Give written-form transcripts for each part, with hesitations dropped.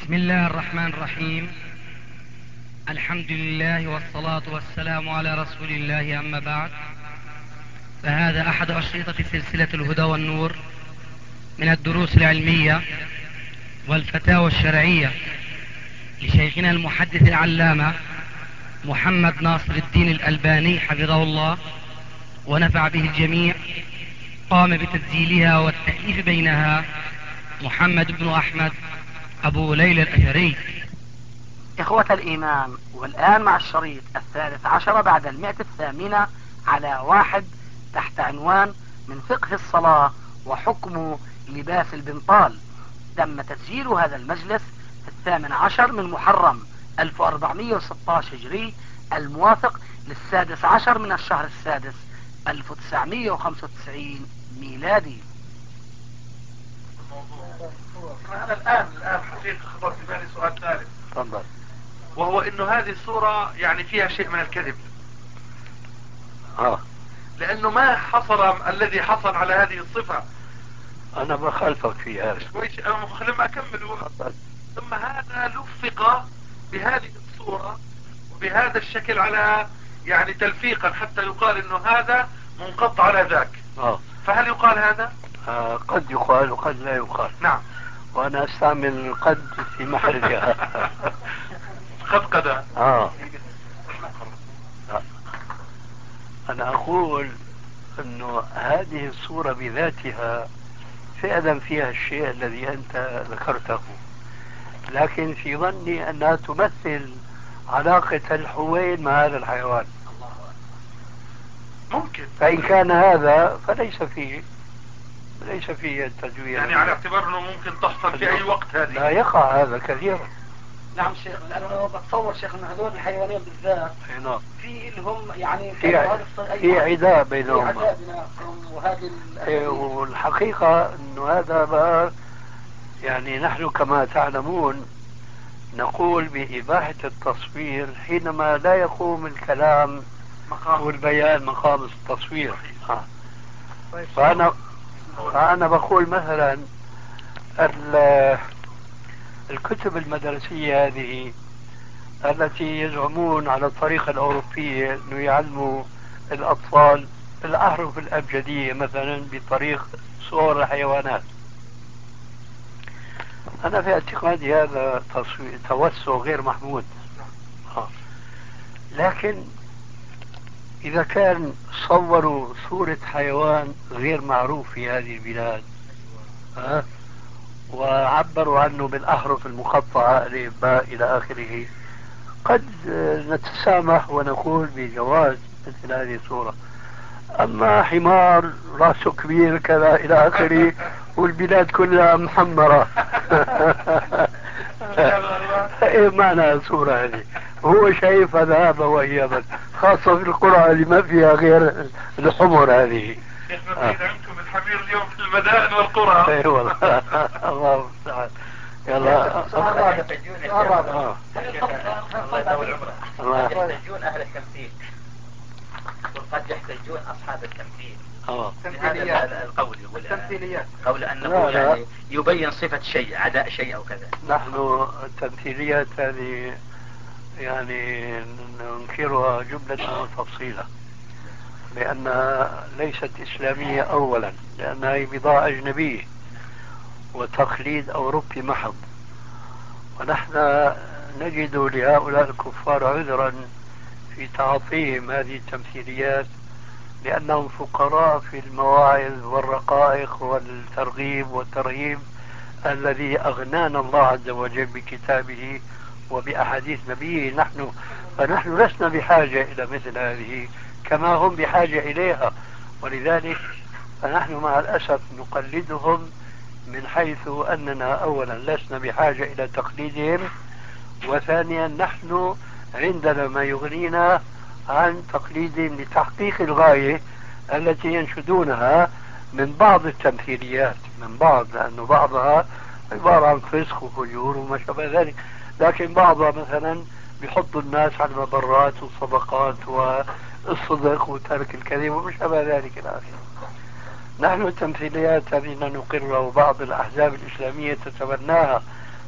بسم الله الرحمن الرحيم. الحمد لله والصلاة والسلام على رسول الله، أما بعد، فهذا أحد أشرطة سلسلة الهدى والنور من الدروس العلمية والفتاوى الشرعية لشيخنا المحدث العلامة محمد ناصر الدين الألباني حفظه الله ونفع به الجميع. قام بتسجيلها والتأليف بينها محمد بن أحمد أبو ليلى الأثري. إخوة الإيمان، والآن مع الشريط 13 بعد 108 على 1 تحت عنوان من فقه الصلاة وحكم لباس البنطال. تم تسجيل هذا المجلس في 18 من محرم 1416 هجري، الموافق لل16 من الشهر السادس 1995 ميلادي. أنا الآن حقيقة خطر في بالي سؤال ثالث. تفضل. وهو إنه هذه الصورة يعني فيها شيء من الكذب. لأنه ما حصل الذي حصل على هذه الصفة. أنا بخالفك في هذا. لما أكمل. ثم هذا لفق بهذه الصورة وبهذا الشكل على يعني تلفيقا حتى يقال إنه هذا منقطع على ذاك. فهل يقال هذا؟ قد يقال وقد لا يقال. نعم. وأنا أستعمل قد في محلها. قد. أنا أقول أنه هذه الصورة بذاتها فعلا فيها الشيء الذي أنت ذكرته، لكن في ظني أنها تمثل علاقة الحوين مع هذا الحيوان. ممكن. فإن كان هذا فليس فيه التجوير، يعني على اعتبار أنه ممكن تحصل في أي وقت. هذه لا يقع هذا كثيرا. نعم شيخ، لأنه بتصور شيخ أن هذول الحيوانين بالذات في لهم يعني في عداء بينهم. وهذه والحقيقة أنه هذا بقى يعني نحن كما تعلمون نقول بإباحة التصوير حينما لا يقوم الكلام والبيان مقام التصوير. فأنا بقول مثلا الكتب المدرسية هذه التي يزعمون على الطريقة الأوروبية أنه يعلموا الأطفال الأحرف الأبجدية مثلا بطريق صور الحيوانات، أنا في اعتقادي هذا توسع غير محمود. لكن إذا كان صوروا صورة حيوان غير معروف في هذه البلاد وعبروا عنه بالأحرف المقطعة ألف باء إلى آخره، قد نتسامح ونقول بجواز مثل هذه الصورة. أما حمار رأسه كبير كذا إلى آخره والبلاد كلها محمرة إيه معنى الصورة هذه؟ هو شايف هذا وإيابا، خاصة في القرى اللي ما فيها غير الحمر هذه. احنا بعيد عنكم الحمير اليوم في المدائن والقرى. اي والله. الله المستعان. يلا يحتجون أهل التمثيل وقد يحتجون أصحاب التمثيل. هذا القول يقول التمثيليات قول أنه يعني يبين صفة شيء عداء شيء أو كذا. نحن التمثيليات هذه يعني ننكرها جملة وتفصيلا، لأنها ليست إسلامية أولا، لأنها هي بضاعة أجنبية وتقليد أوروبي محض، ونحن نجد لهؤلاء الكفار عذرا في تعاطيهم هذه التمثيليات، لأنهم فقراء في المواعظ والرقائق والترغيب والترهيب الذي أغنانا الله عز وجل بكتابه وبأحاديث نبيه. فنحن لسنا بحاجة إلى مثل هذه كما هم بحاجة إليها، ولذلك فنحن مع الأسف نقلدهم من حيث أننا أولا لسنا بحاجة إلى تقليدهم، وثانيا نحن عندنا ما يغنينا عن تقليدهم لتحقيق الغاية التي ينشدونها من بعض التمثيليات، من بعض، لأنه بعضها عبارة عن فسق وفجور وما شابه ذلك، لكن بعضها مثلا بيحطوا الناس على المبرات والصدقات والصدق وترك الكذب وما شابه ذلك إلى آخره. نحن التمثيليات هذه نقرها وبعض الأحزاب الإسلامية تتبناها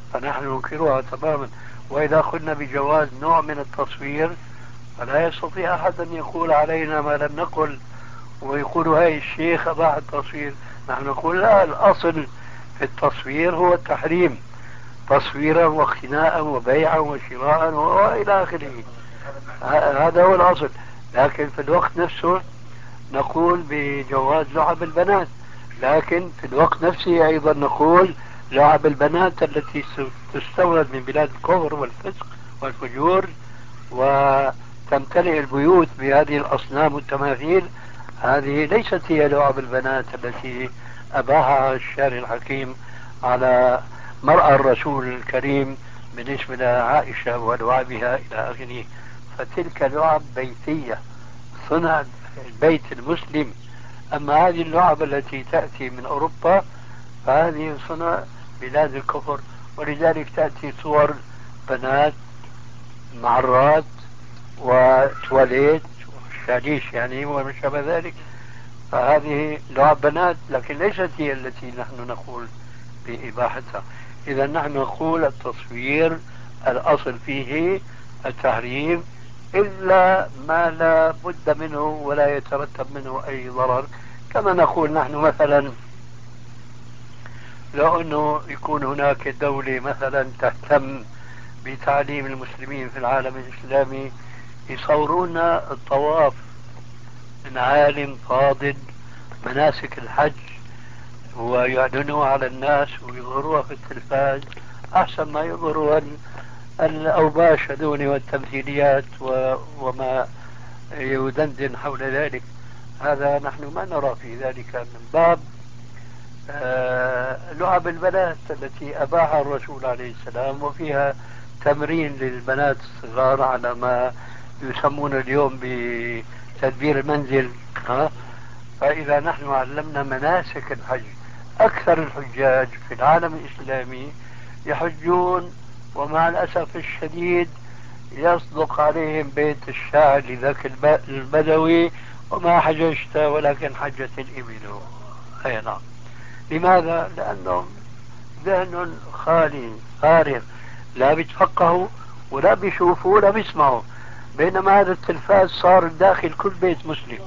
فنحن ننكرها تماما. وإذا قلنا بجواز نوع من التصوير فلا يستطيع أحد أن يقول علينا ما لم نقل ويقول هاي الشيخ أباح التصوير. نحن نقول لا، الأصل في التصوير هو التحريم، تصويرا واقتناء وبيعا وشراء وإلى آخره، هذا هو الأصل. لكن في الوقت نفسه نقول بجواز لعب البنات، لكن في الوقت نفسه أيضا نقول لعب البنات التي تستورد من بلاد الكفر والفسق والفجور وتمتلئ البيوت بهذه الأصنام والتماثيل، هذه ليست هي لعب البنات التي أباحها الشارع الحكيم على مرأى الرسول الكريم بالنسبة لعائشة ولعبها إلى آخره. فتلك لعب بيتية صنع البيت المسلم. أما هذه اللعب التي تأتي من أوروبا فهذه صنع بلاد الكفر، ولذلك تأتي صور بنات معرات وتواليت وشاليش يعني وما شابه ذلك، فهذه لعب بنات لكن ليست هي التي نحن نقول بإباحتها. إذا نحن نقول التصوير الأصل فيه التحريم إلا ما لا بد منه ولا يترتب منه أي ضرر. كما نقول نحن مثلا لو أنه يكون هناك دولة مثلا تهتم بتعليم المسلمين في العالم الإسلامي، يصورون الطواف من عالم فاضل مناسك الحج ويعلنوها على الناس ويظهروها في التلفاز أحسن ما يظهروا الأوباش هذول والتمثيليات وما يدندن حول ذلك. هذا نحن ما نرى في ذلك من باب لعب البنات التي أباحها الرسول عليه السلام، وفيها تمرين للبنات الصغار على ما يسمون اليوم بتدبير المنزل. فإذا نحن علمنا مناسك الحج، أكثر الحجاج في العالم الإسلامي يحجون ومع الأسف الشديد يصدق عليهم بيت الشاعر لذاك البدوي وما حججت ولكن حجت الإبل. أي نعم. لماذا؟ لأنهم ذهن خالي فارغ، لا بيتفقهوا ولا بيشوفوا ولا بيسمعوا، بينما هذا التلفاز صار داخل كل بيت مسلم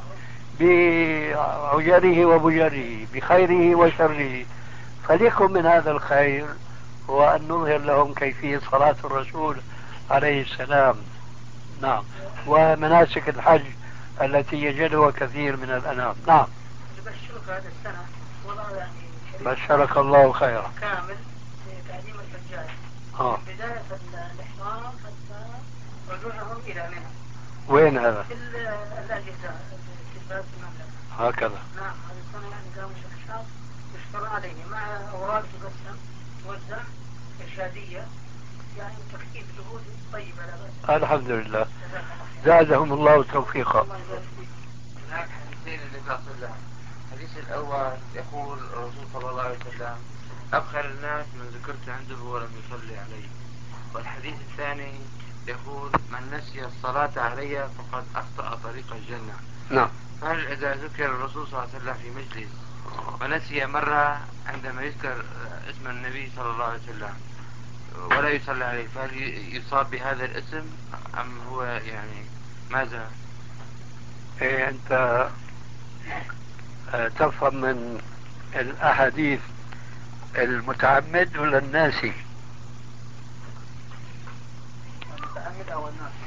بعجره وبجره بخيره وشره. فليكن من هذا الخير هو أن نظهر لهم كيفية صلاة الرسول عليه السلام. نعم. ومناسك الحج التي يجدها كثير من الأنام. نعم. بشرك هذا السنة والله يعني بشرك الله خيرا كامل في تعليم الحجاج من بداية الإحرام حتى رجوعهم إلى منى. وين هذا؟ في الأجهزة في بلاد المملكة. هكذا. نعم. هذه السنة يعني قاموا شخصات يشكر عليه مع أوراق تقسم توزع إرشادية يعني تكتيب جهود طيبة لا بأس. الحمد لله. زادهم الله توفيقا. هناك حديثين النبي صلى الله عليه وسلم. الحديث الأول يقول الرسول صلى الله عليه وسلم أبخل الناس من ذكرت عنده ولم يصلي علي. والحديث الثاني يقول من نسي الصلاة علي فقد أخطأ طريق الجنة. نعم. هل إذا ذكر الرسول صلى الله عليه وسلم في مجلس ونسي مرة عندما يذكر اسم النبي صلى الله عليه وسلم ولا يصلي عليه، فهل يصاب بهذا الاسم أم هو يعني ماذا؟ إيه أنت تفهم من الأحاديث المتعمد ولا الناسي؟ المتعمد أو الناسي؟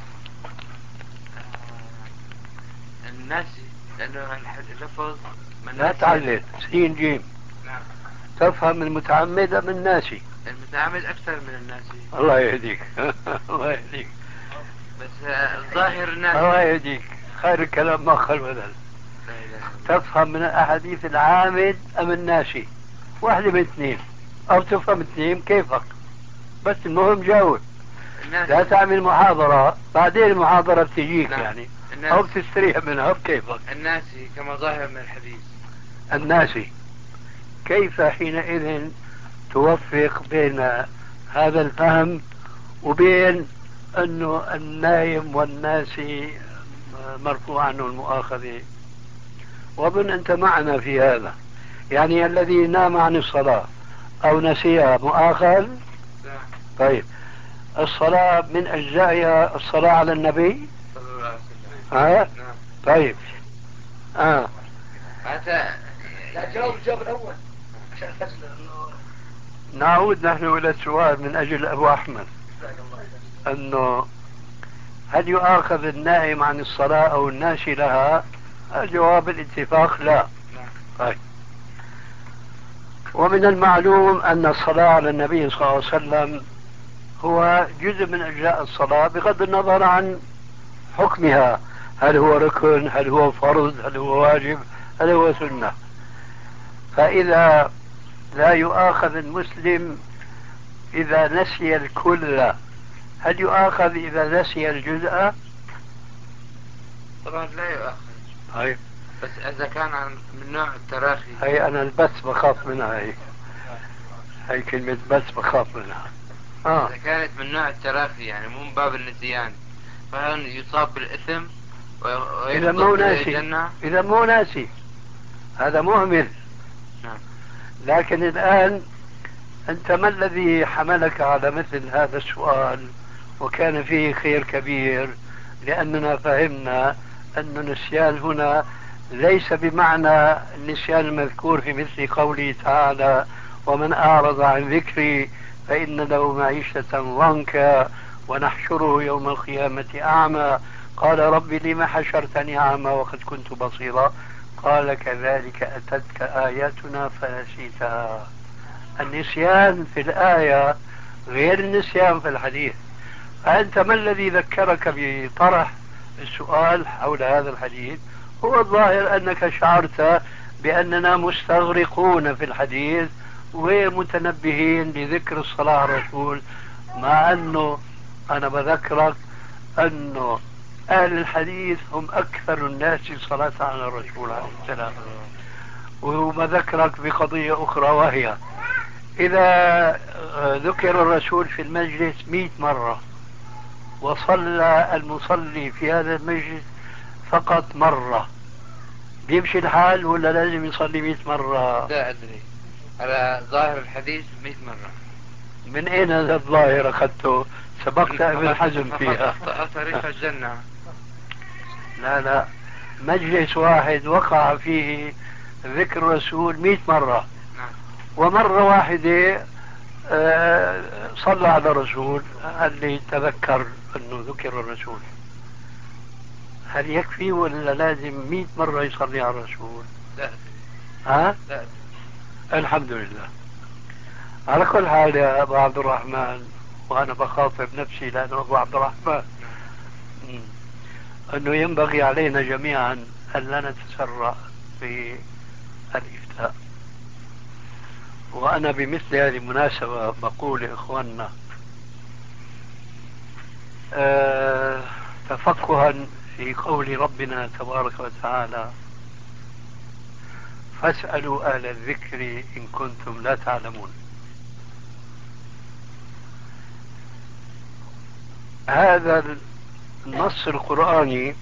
الناسي، لأنه اللفظ لا تعلل سين جيم. نعم. تفهم المتعمد أم الناسي؟ المتعمد أكثر من الناسي. الله يهديك. الله يهديك. بس الظاهر الناسي. الله يهديك، خير الكلام ما خل بدل. تفهم من الأحاديث العامد أم الناسي؟ واحدة من اثنين، أو تفهم اثنين كيفك، بس المهم جاوب. لا تعمل محاضرة بعدين المحاضرة بتجيك. نعم. يعني الناسي. أو بتستريح منها بكيفك. الناسي كما ظاهر من الحديث. الناسي. كيف حينئذ توفق بين هذا الفهم وبين أنه النايم والناسي مرفوع عنه المؤاخذة؟ ومن أنت معنا في هذا، يعني الذي نام عن الصلاة أو نسيها مؤاخذ طيب الصلاة من أجزائها الصلاة على النبي صلى الله عليه وسلم. نعم. طيب هذا لا جاوب الجواب الأول عشان تسأل نعود نحن إلى السؤال من أجل أبو أحمد أنه هل يؤاخذ النائم عن الصلاة أو الناسي لها؟ الجواب الاتفاق لا. طيب. ومن المعلوم أن الصلاة على النبي صلى الله عليه وسلم هو جزء من أجزاء الصلاة بغض النظر عن حكمها، هل هو ركن، هل هو فرض، هل هو واجب، هل هو سنة. فإذا لا يؤاخذ المسلم إذا نسي الكل، هل يؤاخذ إذا نسي الجزء؟ طبعا لا يؤاخذ. طيب. بس إذا كان من نوع التراخي. هي أنا البث بخاف منها، هي كلمة بث بخاف منها. إذا كانت من نوع التراخي يعني مو من باب النسيان، فهل يصاب بالإثم إذا مو ناسي، إذا مو ناسي هذا مهمل. لكن الآن أنت ما الذي حملك على مثل هذا السؤال؟ وكان فيه خير كبير، لأننا فهمنا أن النسيان هنا ليس بمعنى النسيان المذكور في مثل قوله تعالى: ومن أعرض عن ذكري فإن له معيشة ضنكا ونحشره يوم القيامة أعمى قال رب لم حشرتني أعمى وقد كنت بصيرا قال كذلك أتتك آياتنا فنسيتها. النسيان في الآية غير النسيان في الحديث. فأنت ما الذي ذكرك بطرح السؤال حول هذا الحديث؟ هو الظاهر أنك شعرت بأننا مستغرقون في الحديث وغير متنبهين لذكر الصلاة على الرسول، مع أنه أنا بذكرك أنه أهل الحديث هم أكثر الناس صلاة على الرسول عليه السلام. وبذكرك بقضية أخرى، وهي إذا ذكر الرسول في المجلس 100 مرة وصلى المصلي في هذا المجلس فقط مرة، بيمشي الحال ولا لازم يصلي 100 مرة؟ لا أدري، على ظاهر الحديث 100 مرة. من أين هذا الظاهر أخذته؟ سبقت ابن حزم فيها. طريق الجنة. لا، مجلس واحد وقع فيه ذكر الرسول 100 مرة، ومرة واحدة صلى على الرسول اللي تذكر أنه ذكر الرسول، هل يكفي ولا لازم 100 مرة يصلي على الرسول؟ لا. الحمد لله. على كل حال يا أبو عبد الرحمن، وأنا بخاطب نفسي لأنه أبو عبد الرحمن، أنه ينبغي علينا جميعا أن لا نتسرع في الإفتاء. وأنا بمثل هذه المناسبة بقول لإخواننا تفقها في قول ربنا تبارك وتعالى: فاسألوا أهل الذكر إن كنتم لا تعلمون. هذا النص القرآني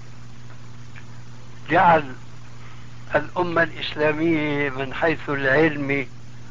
جعل الأمة الإسلامية من حيث العلم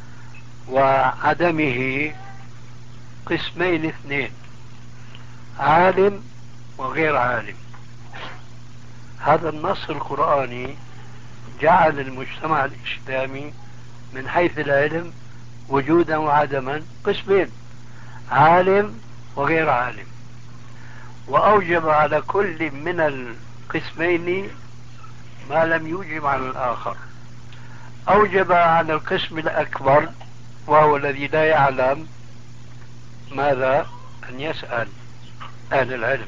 وعدمه قسمين اثنين: عالم وغير عالم. هذا النص القرآني جعل المجتمع الإسلامي من حيث العلم وجودا وعدما قسمين: عالم وغير عالم، وأوجب على كل من القسمين ما لم يوجب على الآخر. أوجب على القسم الأكبر وهو الذي لا يعلم ماذا أن يسأل أهل العلم،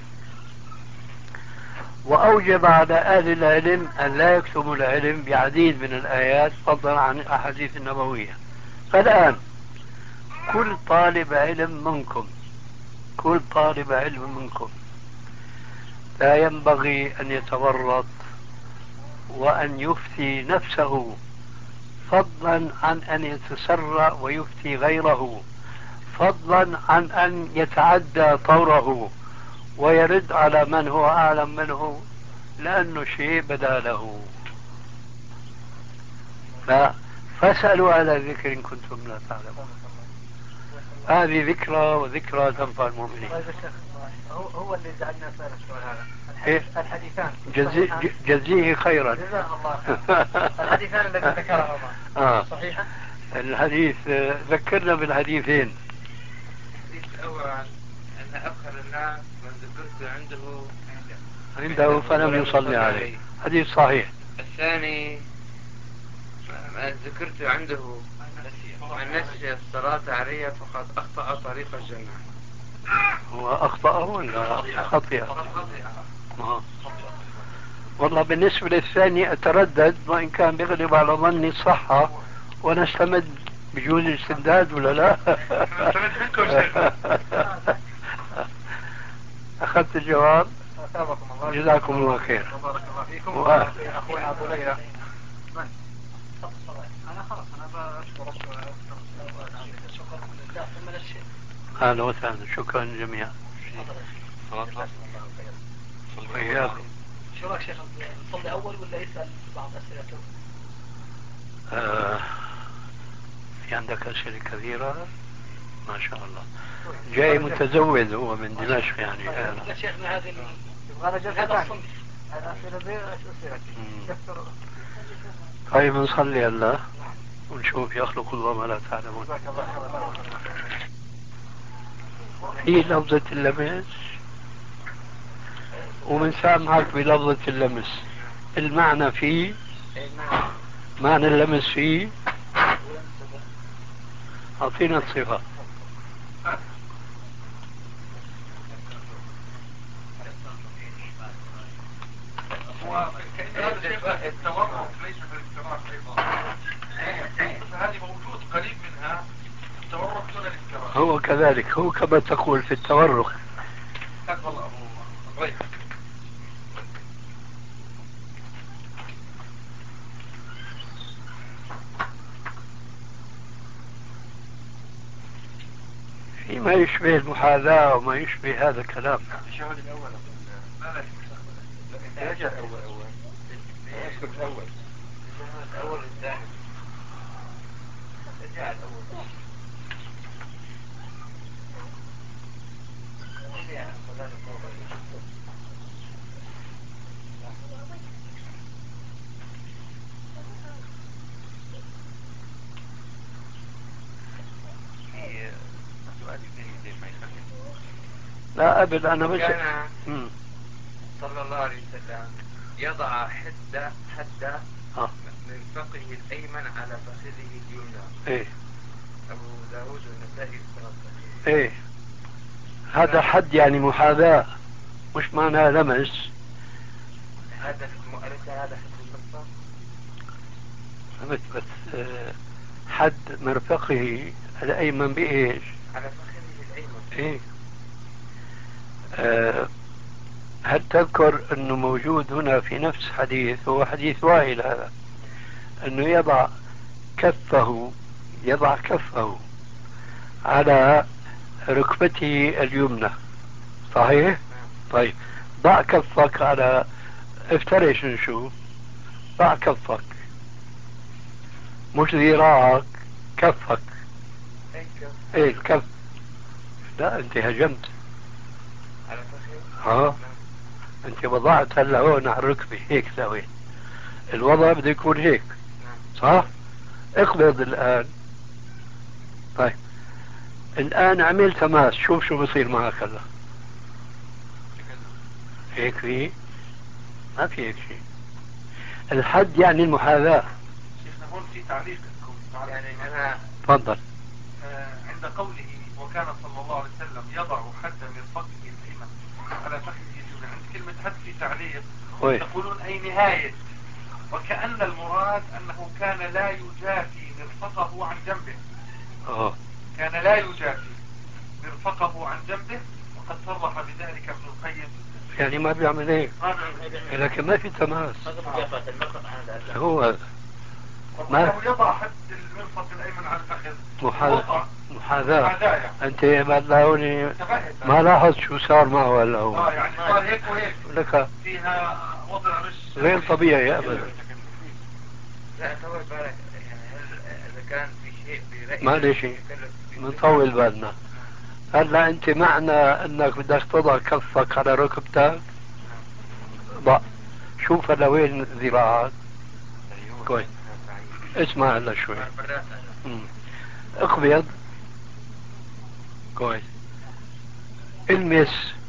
وأوجب على أهل العلم أن لا يكتموا العلم بعديد من الآيات فضلا عن الأحاديث النبوية. فالآن كل طالب علم منكم لا ينبغي أن يتورط وأن يفتي نفسه، فضلا عن أن يتسرع ويفتي غيره، فضلا عن أن يتعدى طوره ويرد على من هو أعلم منه، لأنه شيء بدا له. فاسألوا على الذكر إن كنتم لا تعلمون. هذه ذكرى، وذكرى تنفع المؤمنين. طيب يا شيخ، هو اللي جعلنا نسأل السؤال هذا. إيه؟ الحديثان جزيه خيرا. جزاه الله خير. الحديثان الذي ذكرهما صحيحة؟ الحديث ذكرنا بالحديثين. الحديث الأول أن أبخل الناس من ذكرت عنده فلم يصلي عليه، حديث صحيح. الثاني من ذكرت عنده من نسي الصلاة علي فقد أخطأ طريق الجنة. هو أخطأه ولا خطئ؟ والله بالنسبة للثاني أتردد، وإن كان بيغلب على ظني الصحة، ونستمد بجوز الاستمداد ولا لا؟ أخذت الجواب. جزاكم الله خير. بارك الله فيكم. أخونا أبو ليلى. أنا خلاص أنا بشكر شكرا لله ثم للشيخ. أهلا وسهلا، شكرا جميعا. وإياكم. شو رأيك شيخ، نصلي أول ولا يسأل بعض أسئلته؟ في عندك أسئلة كثيرة ما شاء الله. جاي متزود هو من دمشق يعني. يا شيخنا هذه هذا الصنف الأسئلة دي أسئلة. طيب نصلي الله ونشوف يخلق الله ما لا تعلمون. هي لفظة اللمس، ومن سامحك بلفظة اللمس المعنى فيه، معنى اللمس فيه، أعطينا الصفة. كأن هذا شيء التورط ليس في الافتراق أيضا، فهذه موجود قريب منها التورط دون الافتراق. هو كذلك، هو كما تقول في التورق. فيما يشبه المحاذاة وما يشبه هذا الكلام. الشهود الأول يرجع الأول يذكر الأول الثاني يرجع الأول. لا أبد أنا بس كان صلى الله عليه وسلم يضع حد من فقه الأيمن على فخذه اليمنى. إيه. أبو داود والنسائي الصلاة. إيه. هذا حد يعني محاذاة، مش معناه لمس. هذا حد المرفق. فهمت، بس حد مرفقه الأيمن بإيش؟ على فخذه الأيمن. إيه. هل تذكر أنه موجود هنا في نفس حديث، هو حديث وائل هذا، أنه يضع كفه على ركبته اليمنى، صحيح؟ طيب ضع كفك على، افترش نشوف، ضع كفك مش ذراعك، كفك. ايه الكف. لا انت هجمت. على فخذه. انت وضعت هلا هون على الركبة هيك سويت، الوضع بده يكون هيك صح؟ اقبض الان. طيب الان عملت تماس، شوف شو بصير معك هلا. هيك فيه؟ ما في هيك شيء. الحد يعني المحاذاة. شيخنا هون في تعليق يعني أنا تفضل. عند قوله وكان صلى الله عليه وسلم يضع حد من فقه الأيمن على فخذه اليمنى، عند كلمة حد في تعليق يقولون أي نهاية، وكأن المراد أنه كان لا يجافي مرفقه عن جنبه. كان لا يجافي مرفقه عن جنبه، وقد صرح بذلك ابن القيم. يعني ما بيعمل هيك، لكن ما في تماس. هو ما يضع حد المرفق الأيمن على الفخذ. محاذاة. أنت ما لاحظت شو صار معه هلا هو؟ يعني صار هيك وهيك. لك فيها وضع مش غير طبيعي أبدا. لا أتصور بالك، يعني هل إذا كان في شيء برأيي ما لي شيء. نطول بالنا. هلا انت معنى انك بدك تضع كفك على ركبتك، ضع. شوف هلا وين ذراعك. كويس. اسمع هلا شوي. اقبض. كويس. المس.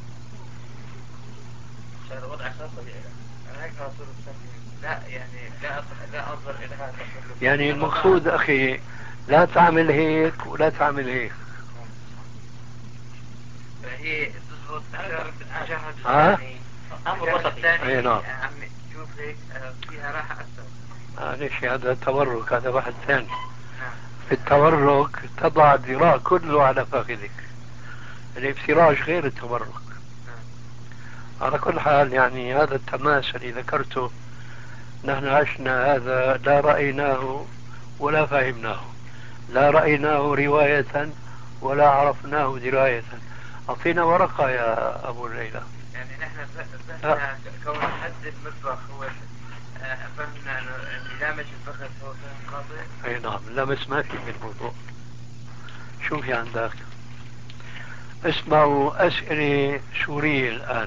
وضع خاص طبيعي. انا هيك اصير لا يعني لا انظر الى هذا. يعني المقصود اخي لا تعمل هيك ولا تعمل هيك. فهي تزبط بالتجاهل الثاني. امر وسط الثاني. اي نعم. عمي شوف هيك فيها راحه اكثر. معلش هذا تورك، هذا واحد ثاني. نعم. في التورك تضع الذراع كله على فخذك. الافتراش غير التورك. على كل حال يعني هذا التماس اللي ذكرته نحن عشنا هذا، لا رأيناه ولا فهمناه، لا رأيناه رواية ولا عرفناه دراية. أعطينا ورقة يا أبو الليلى. يعني نحن فهمنا كون حد المطبخ هو فهمنا انه لامس الفخذ هو فهم خاطئ. اي نعم، لمس ما في بالموضوع. شو في عندك؟ اسمعوا أسئلة سورية الآن.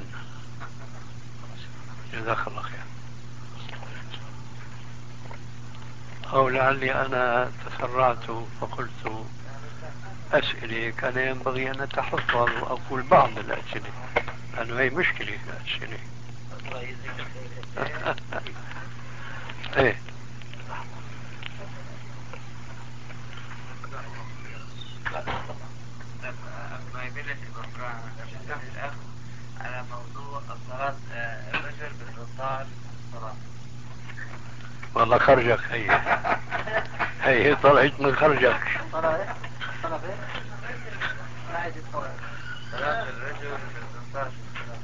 جزاك الله خير. أو لعلي أنا تسرعت فقلت أسئلة كان ينبغي أن أتحفظ وأقول بعض الأسئلة، لأنه هي مشكلة الأسئلة. إيه. ما يبلش الأخ على موضوع الصلاة الرجل بالبطال الصلاة. والله خرجك هي طلعت من خرجك. صلاة الرجل بالبطال في الصلاة.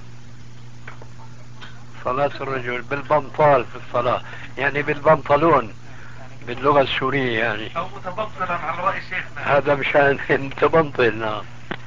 صلاة الرجل بالبنطال في الصلاة، يعني بالبنطلون باللغة السورية يعني. او متبطلا على رأي شيخنا. هذا مشان متبنطل. نعم.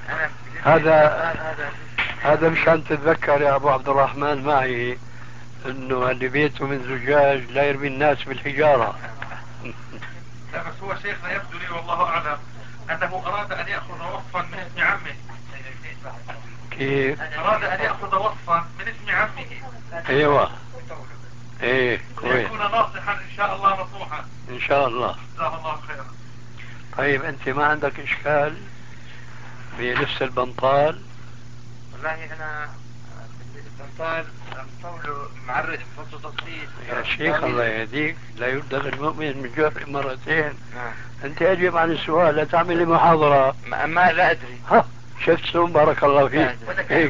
هذا مشان تتذكر يا ابو عبد الرحمن معي انه اللي بيته من زجاج لا يرمي الناس بالحجارة. لا بس هو شيخنا يبدو لي والله اعلم انه اراد ان يأخذ وصفا من اسم عمه. كيف؟ اراد ان يأخذ وصفا من اسم عمه. ايوه. ايه كويس. يكون ناصحا ان شاء الله نصوحا. ان شاء الله. جزاه الله خيرا. طيب انت ما عندك اشكال بلبس البنطال؟ والله انا البنطال مطوله معرض بفضل تصفيق. يا شيخ الله يهديك، لا يبدأ المؤمن من جرح مرتين. انت اجب عن السؤال، لا تعمل لي محاضرة. ما لا ادري. ها شفت بارك الله فيك. هيك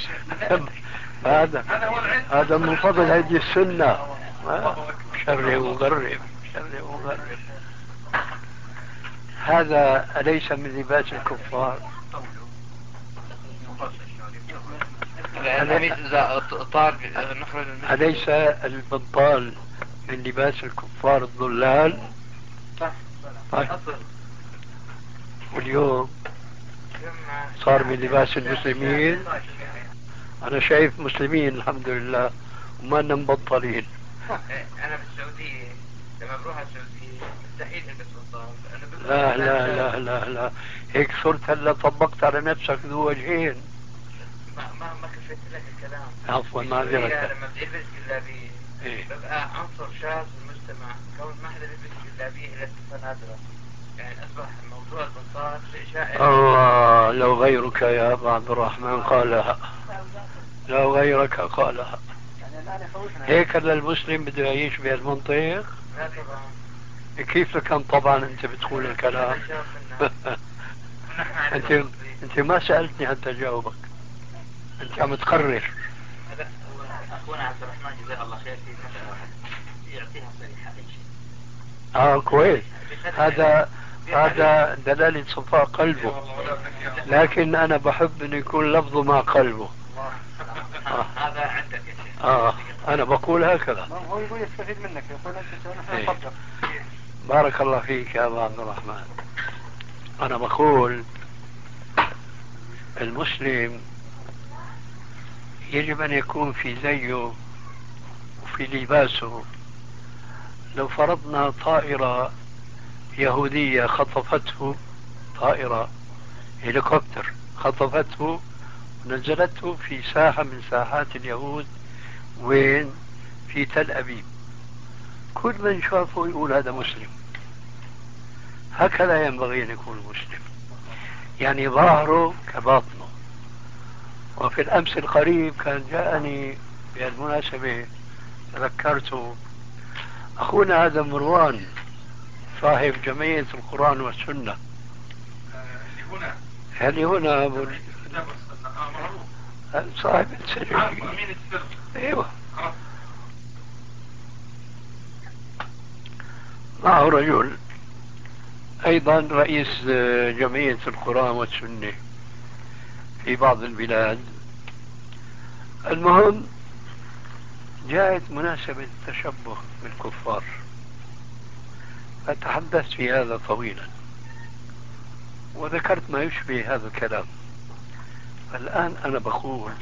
هذا من فضل هذه السنة. شر وغرب شر وغرب. هذا أليس من لباس الكفار؟ أليس البنطال من لباس الكفار الضلال؟ طيب. واليوم صار من لباس المسلمين. أنا شايف مسلمين الحمد لله وما مبطلين. أنا بالسعودية لما بروح على السعودية مستحيل ألبس بنطال. لا لا لا لا لا، هيك صرت هلا طبقت على نفسك ذو وجهين. ما كفيت لك الكلام. عفوا معذرة. لما بتلبس جلابية ببقى عنصر شاذ في المجتمع، كون ما حدا بيلبس جلابية إلا صفة نادرة، يعني أصبح موضوع البنطال شيء شائع. الله، لو غيرك يا أبا عبد الرحمن قالها، لو غيرك قالها. هيك المسلم بده يعيش بهالمنطق؟ لا طبعا. كيف لكان طبعا انت بتقول الكلام؟ انت ما سألتني حتى اجاوبك، انت عم تقرر. اخونا عبد الرحمن جزاه الله خير في مسألة واحدة يعطيها صريحة اي شيء. كويس. هذا دلالة صفاء قلبه، لكن انا بحب انه يكون لفظه مع قلبه. هذا عندك يا شيخ. انا بقول هكذا. هو يقول يستفيد منك، يقول انت نحن نصدق. بارك الله فيك يا أبا عبد الرحمن. أنا بقول المسلم يجب أن يكون في زيه وفي لباسه. لو فرضنا طائرة يهودية خطفته طائرة هليكوبتر خطفته ونزلته في ساحة من ساحات اليهود، وين؟ في تل أبيب. كل من شافه يقول هذا مسلم. هكذا ينبغي أن يكون مسلم، يعني ظاهره كباطنه. وفي الأمس القريب كان جاءني بهالمناسبة، تذكرته، أخونا هذا مروان صاحب جمعية القرآن والسنة اللي هنا صاحب السر. ايوه، معه رجل ايضا رئيس جمعية القرآن والسنة في بعض البلاد. المهم جاءت مناسبة التشبه بالكفار، فتحدثت في هذا طويلا وذكرت ما يشبه هذا الكلام. الآن أنا بقول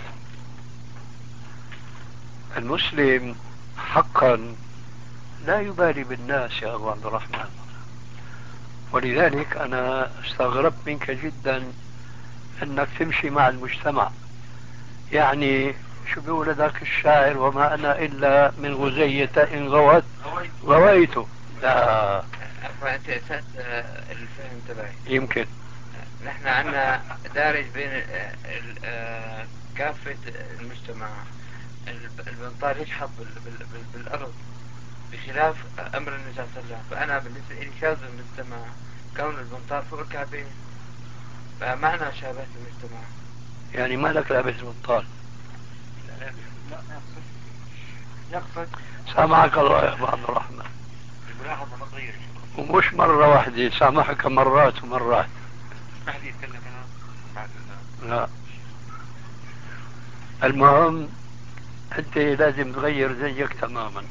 المسلم حقا لا يبالي بالناس يا أبو عبد الرحمن. ولذلك أنا استغربت منك جدا أنك تمشي مع المجتمع. يعني شو بيقول ذاك الشاعر؟ وما أنا إلا من غزية إن غوت غويته. لا أنت أسأت الفهم تبعي. يمكن نحن عندنا دارج بين كافة المجتمع البنطال يشحط بالأرض بخلاف أمر النبي صلى الله عليه وسلم. فأنا بالنسبة لي شاذ المجتمع كون البنطال فوق الكعبين، فمعنى شابهة المجتمع. يعني ما لك لابس بنطال؟ يقصد سامحك الله يا أبو عبد الرحمن، الملاحظة مصير ومش مرة واحدة، سامحك مرات ومرات. ما حد يتكلم هنا بعد لا، المهم أنت لازم تغير زيك تماما.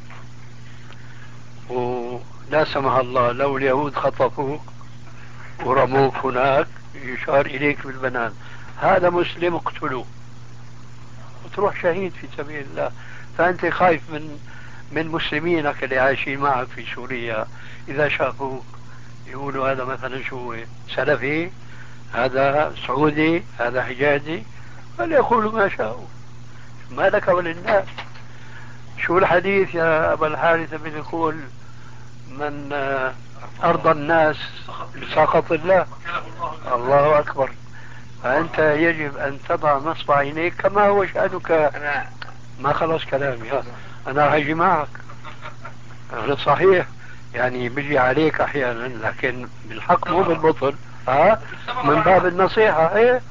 ولا سمح الله لو اليهود خطفوك ورموك هناك يشار إليك بالبنان، هذا مسلم اقتلوه وتروح شهيد في سبيل الله. فأنت خايف من مسلمينك اللي عايشين معك في سوريا، إذا شافوك يقولوا هذا مثلا شو سلفي، هذا سعودي، هذا حجازي، فليقولوا ما شاءوا، ما لك وللناس. شو الحديث يا أبا الحارث بن يقول من أرضى الناس بسخط الله؟ الله أكبر. فأنت يجب أن تضع نصب عينيك كما هو شأنك. ما خلص كلامي، أنا هاجي معك. هذا صحيح، يعني بيجي عليك أحيانا، لكن بالحق مو بالبطل، من باب النصيحة. إيه،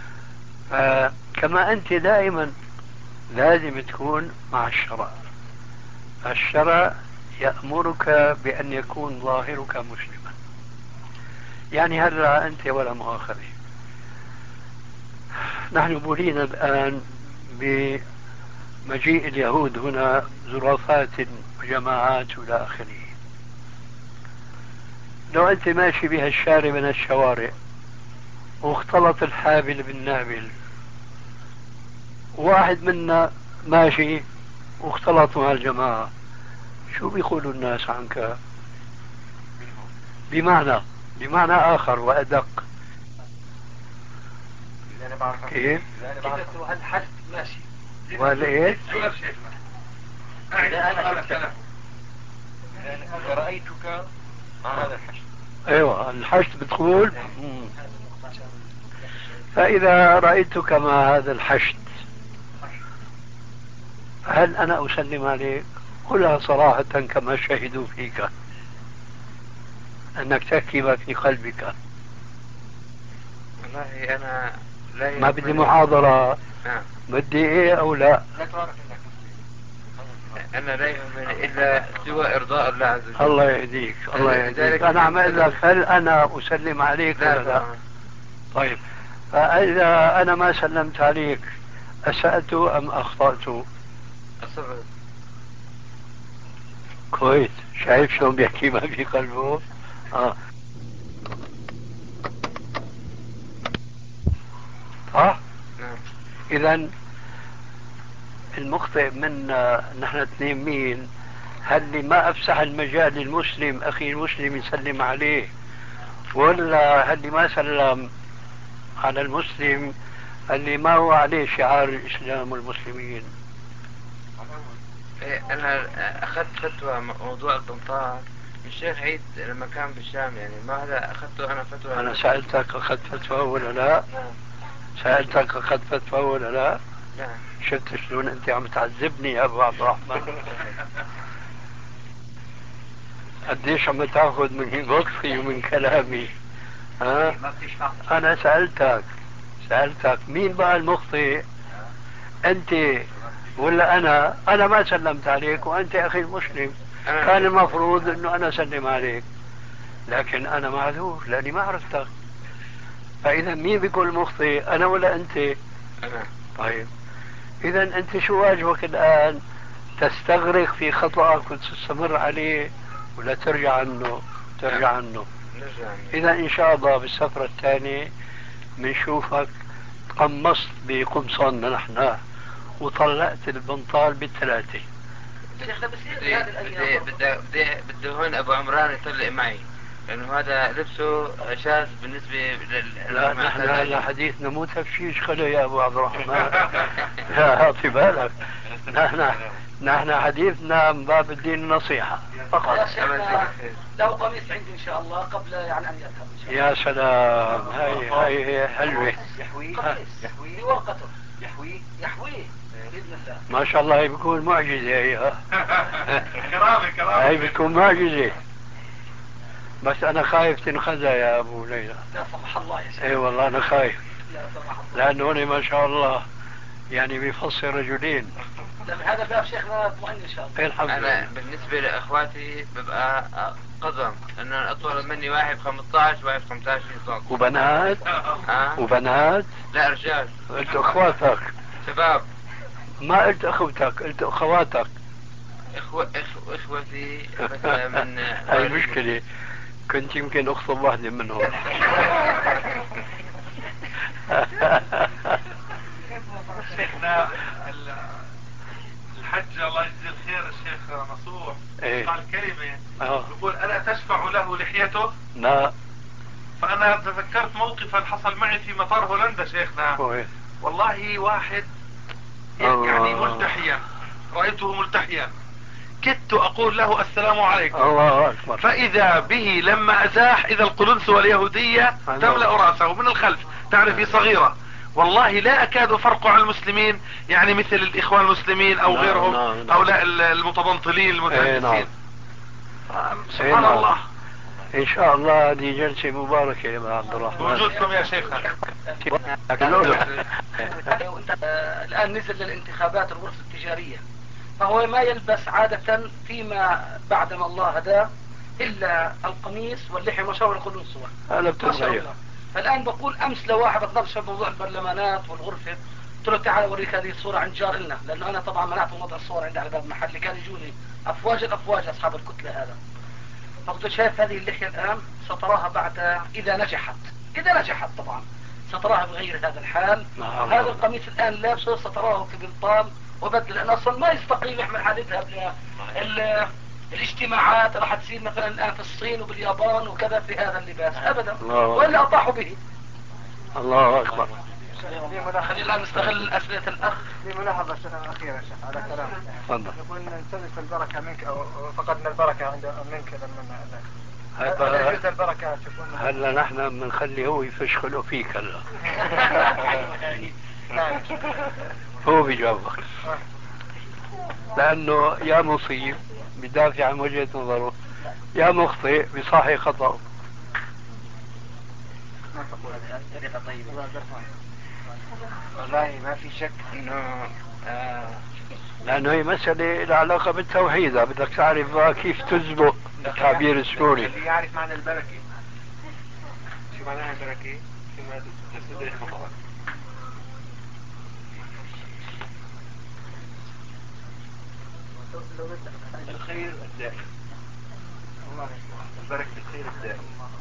كما أنت دائما لازم تكون مع الشرع. الشرع يأمرك بأن يكون ظاهرك مسلما. يعني هلا أنت ولا مؤاخذة، نحن بولينا الآن بمجيء اليهود هنا زرافات وجماعات وإلى آخره. لو أنت ماشي بها الشارع من الشوارع واختلط الحابل بالنابل، واحد منا ماشي واختلط مع الجماعة، شو بيقولوا الناس عنك؟ بمعنى آخر وأدق. كيف؟ الحد ماشي. ولا إيه؟ إذا رأيتك مع هذا الحشد. أيوة، الحشد بتقول. فإذا رأيتك مع هذا الحشد، هل أنا أسلم عليك؟ قلها صراحة كما شهدوا فيك أنك تحكي ما في قلبك. والله أنا لا ما بدي محاضرة. نعم. بدي إيه أو لا؟ أنا لا يهمني إلا سوى إرضاء الله عز وجل. الله يهديك، الله يهديك. أنا عم أقول لك هل أنا أسلم عليك ولا لا؟ طيب، فإذا أنا ما سلمت عليك أسأت أم أخطأت؟ أصبت. كويس، شايف شلون بيحكي ما في قلبه؟ نعم. إذا المخطئ منا نحن اثنين مين؟ هل ما أفسح المجال للمسلم أخي المسلم يسلم عليه ولا اللي ما سلم على المسلم اللي ما هو عليه شعار الإسلام والمسلمين؟ انا اخذت فتوى موضوع البنطال من الشيخ عيد لما كان بالشام، يعني ما هذا اخذته انا فتوى. انا سألتك اخذت فتوى ولا لا؟ نعم. سألتك اخذت فتوى ولا لا؟ نعم. شفت شلون انت عم تعذبني يا ابو عبد الرحمن؟ قديش عم تاخذ من وقفي ومن كلامي؟ ها؟ انا سألتك مين بقى المخطئ؟ انت ولا انا؟ انا ما سلمت عليك وانت اخي المسلم، كان المفروض انه انا اسلم عليك، لكن انا معذور لاني ما عرفتك. فاذا مين بيكون المخطئ، انا ولا انت؟ انا. طيب اذا انت شو واجبك الان؟ تستغرق في خطأك وتستمر عليه ولا ترجع عنه؟ ترجع عنه. اذا ان شاء الله بالسفرة الثانية بنشوفك تقمصت بقمصاننا نحن وطلعت البنطال بالثلاثة. بدي هون ابو عمران يطلع معي، لانه هذا لبسه شاذ بالنسبه لا نحن هلا حديثنا مو تفشيش خلي يا ابو عبد الرحمن. لا اعطي بالك، نحن حديثنا من باب الدين النصيحة فقط. له قميص عندي ان شاء الله قبل يعني ان يذهب. يا سلام، هاي حلوة. يحوي ورقته يحويه باذن الله. ما شاء الله، هي بيكون معجزة هي. كرامة هاي بتكون معجزة، بس انا خايف تنخدع يا ابو ليلى. لا سمح الله يا شيخ. اي والله انا خايف، لا سمح الله، لانه هون ما شاء الله يعني بيفصل رجلين. لا هذا باب شيخنا اطمئن ان شاء الله. الحمد لله. انا بالنسبه لاخواتي ببقى قدم ان اطول مني واحد 15 واحد 15 سم. وبنات؟ وبنات؟ لا رجال. قلت اخواتك؟ شباب. ما قلت اخوتك، قلت اخواتك. اخوتي مثلا من هاي مشكلة، كنت يمكن اخطب واحدة منهم. شيخنا الحج الله يجزيه الخير الشيخ نصوح قال كلمة يقول ألا تشفع له لحيته؟ لا. فأنا تذكرت موقفا حصل معي في مطار هولندا شيخنا. والله واحد يعني ملتحيا، رأيته ملتحيا، كدت أقول له السلام عليكم. الله أكبر. فإذا به لما أزاح إذا القلنس واليهودية تملأ رأسه من الخلف، تعرفي صغيرة، والله لا أكاد أفرق على المسلمين، يعني مثل الإخوان المسلمين أو غيرهم هؤلاء المتبنطلين المتهدسين. سبحان الله. إن شاء الله هذه جلسة مباركة يا عبد الرحمن. وجودكم يا شيخنا. الآن نزل للانتخابات الغرفة التجارية، فهو ما يلبس عادة فيما بعدما الله هداه إلا القميص واللحية مشاور القلنسوة. أنا بتغير. فالآن بقول أمس لواحد بتناقش موضوع البرلمانات والغرفة، قلت له تعال أوريك هذه الصورة عند جار لنا، لأنه أنا طبعا منعت وضع الصور عندي على باب محلي، كان يجوني أفواج أصحاب الكتلة هذا. فقلت شايف هذه اللحية الآن ستراها بعد إذا نجحت طبعا ستراها بغير هذا الحال. هذا القميص الآن لابسه ستراه في بنطال وبدل، لأن أصلا ما يستقيم يحمل حال يذهب الاجتماعات راح تصير مثلا الآن في الصين وباليابان وكذا في هذا اللباس أبدا، وإلا أطاحوا به. الله أكبر. خلينا نستغل أسئلة الأخ. في ملاحظة أخيرة شيخ على كلام. تفضل. يقول نلتمس البركة منك أو فقدنا البركة منك لما هذا يجوز البركة تكون. هلا نحن بنخلي هو يفشخله فيك هلا. هو بيجاوبك، لأنه يا مصيب بدافع عن وجهة نظره، يا مخطئ بصحي خطأه. والله ما في شك انه لأنه هي مسألة لها علاقة بالتوحيد، بدك تعرف بقى كيف تزبط التعبير السوري. اللي يعرف معنى البركة، شو معناها البركة؟ الخير الدائم. البركة الخير الدائم.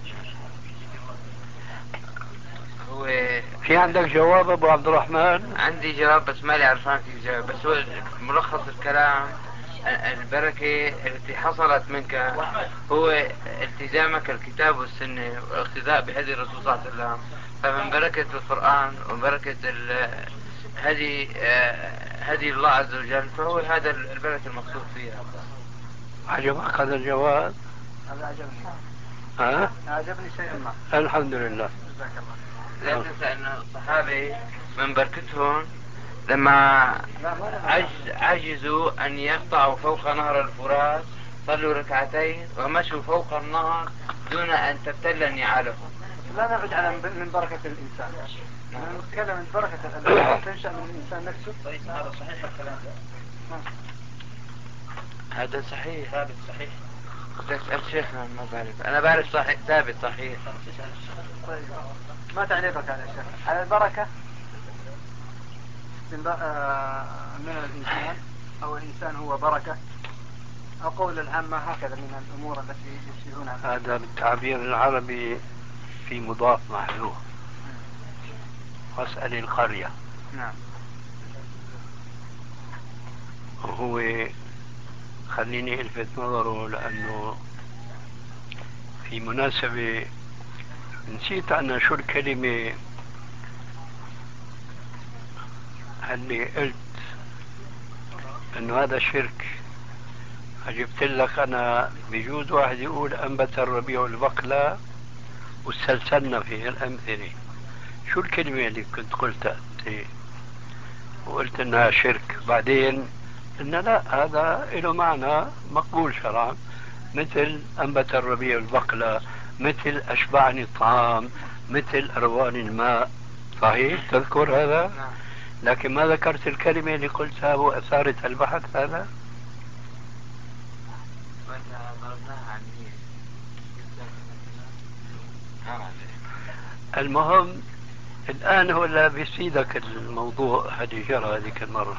هو في عندك جواب ابو عبد الرحمن؟ عندي جواب بس مالي عرفان في جواب، بس هو ملخص الكلام البركة التي حصلت منك هو التزامك الكتاب والسنة والاقتداء بهدي الرسول صلى الله عليه وسلم. فمن بركة القرآن وبركة هدي الله عز وجل، فهو هذا البركة المقصود فيها. عجبك هذا الجواب؟ هذا عجبني. ها؟ عجبني شيئا ما. الحمد لله. جزاك الله. لا تنسى أن الصحابة من بركتهم لما عجزوا أن يقطعوا فوق نهر الفرات صلوا ركعتين ومشوا فوق النهر دون أن تبتل نعالهم. لا نبعد على من بركة الإنسان. نتكلم من بركة الإنسان تنشأ من الإنسان نفسه. هذا صحيح الكلام ده. هذا صحيح. ثابت صحيح. تسأل شيخنا ما بعرف. أنا بعرف صحيح ثابت صحيح. طيب ما تعليقك على الشيخ على البركة من الإنسان أو الإنسان هو بركة أو قول العامة هكذا من الأمور التي يشيرونها؟ هذا بالتعبير العربي في مضاف محذوف. واسأل القرية. نعم. وهو خليني الفت نظره لأنه في مناسبة نسيت أنا شو الكلمة اللي قلت انه هذا شرك. جبت لك انا بجوز واحد يقول انبت الربيع البقلة واستلسلنا في الامثلة. شو الكلمة اللي كنت قلتها انت وقلت انها شرك؟ بعدين قلنا لا هذا له معنى مقبول شرعا، مثل انبت الربيع البقلة، مثل اشبعني الطعام، مثل ارواني الماء. صحيح تذكر هذا؟ لكن ما ذكرت الكلمة اللي قلتها وأثارت البحث هذا. المهم الآن هو لا بيفيدك الموضوع هذه جرى هذيك المرة.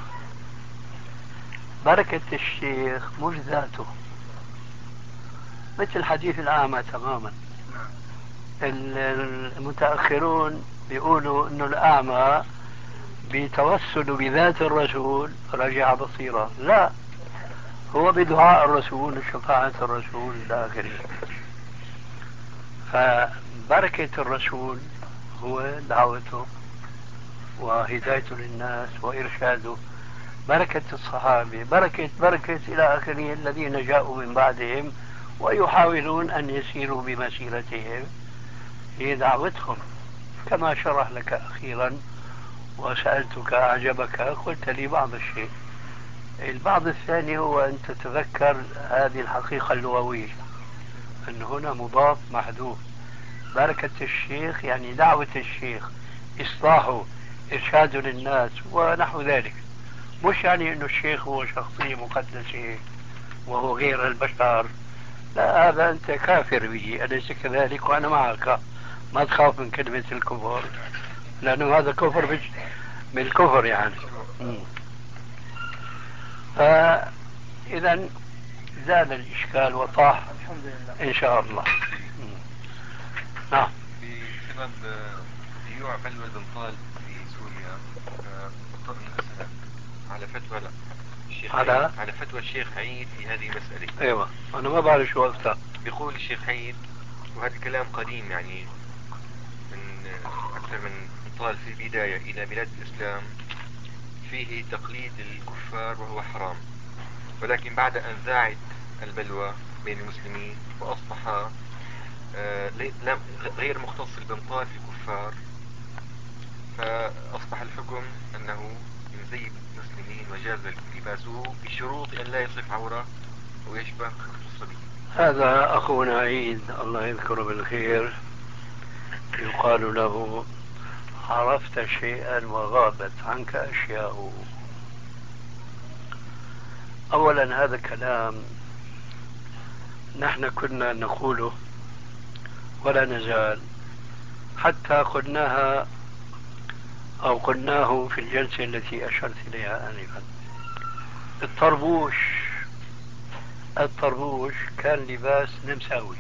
بركة الشيخ مش ذاته، مثل حديث الأعمى تماما. المتأخرون بيقولوا انه الأعمى بتوسل بذات الرسول رجع بصيرا. لا، هو بدعاء الرسول وشفاعة الرسول إلى آخره. فبركة الرسول هو دعوته وهدايته للناس وإرشاده. بركة الصحابة بركة إلى آخره الذين جاءوا من بعدهم ويحاولون أن يسيروا بمسيرتهم، هي دعوتهم. كما شرح لك أخيرا وسألتك أعجبك، قلت لي بعض الشيء. البعض الثاني هو أن تتذكر هذه الحقيقة اللغوية، أن هنا مضاف محذوف. بركة الشيخ يعني دعوة الشيخ، إصلاحه، إرشاده للناس ونحو ذلك. مش يعني أن الشيخ هو شخصية مقدسة وهو غير البشر. لا، هذا أنت كافر به، أليس كذلك؟ وأنا معك. ما تخاف من كلمة الكفر، لأنه هذا كفر بالكفر يعني. فإذا زال الإشكال وطاح إن شاء الله. نعم. بسبب شيوع بلوى البنطال في سوريا اضطرنا نسأل على فتوى الشيخ على فتوى الشيخ عيد في هذه المسألة. ايوه انا ما بعرف شو وقتها. بيقول الشيخ عيد، وهذا الكلام قديم يعني من اكثر من بنطال في البداية الى بلاد الاسلام، فيه تقليد للكفار وهو حرام، ولكن بعد ان ذاعت البلوى بين المسلمين واصبح غير مختص البنطال في الكفار، فاصبح الحكم انه من زي المسلمين وجاز لباسه بشروط ان لا يصف عورة ويشبه الصبي. هذا اخونا عيد الله يذكره بالخير يقال له عرفت شيئا وغابت عنك اشياء. اولا هذا كلام نحن كنا نقوله ولا نزال، حتى قلناها أو قلناه في الجلسة التي أشرت إليها آنفا. الطربوش كان لباس نمساوي،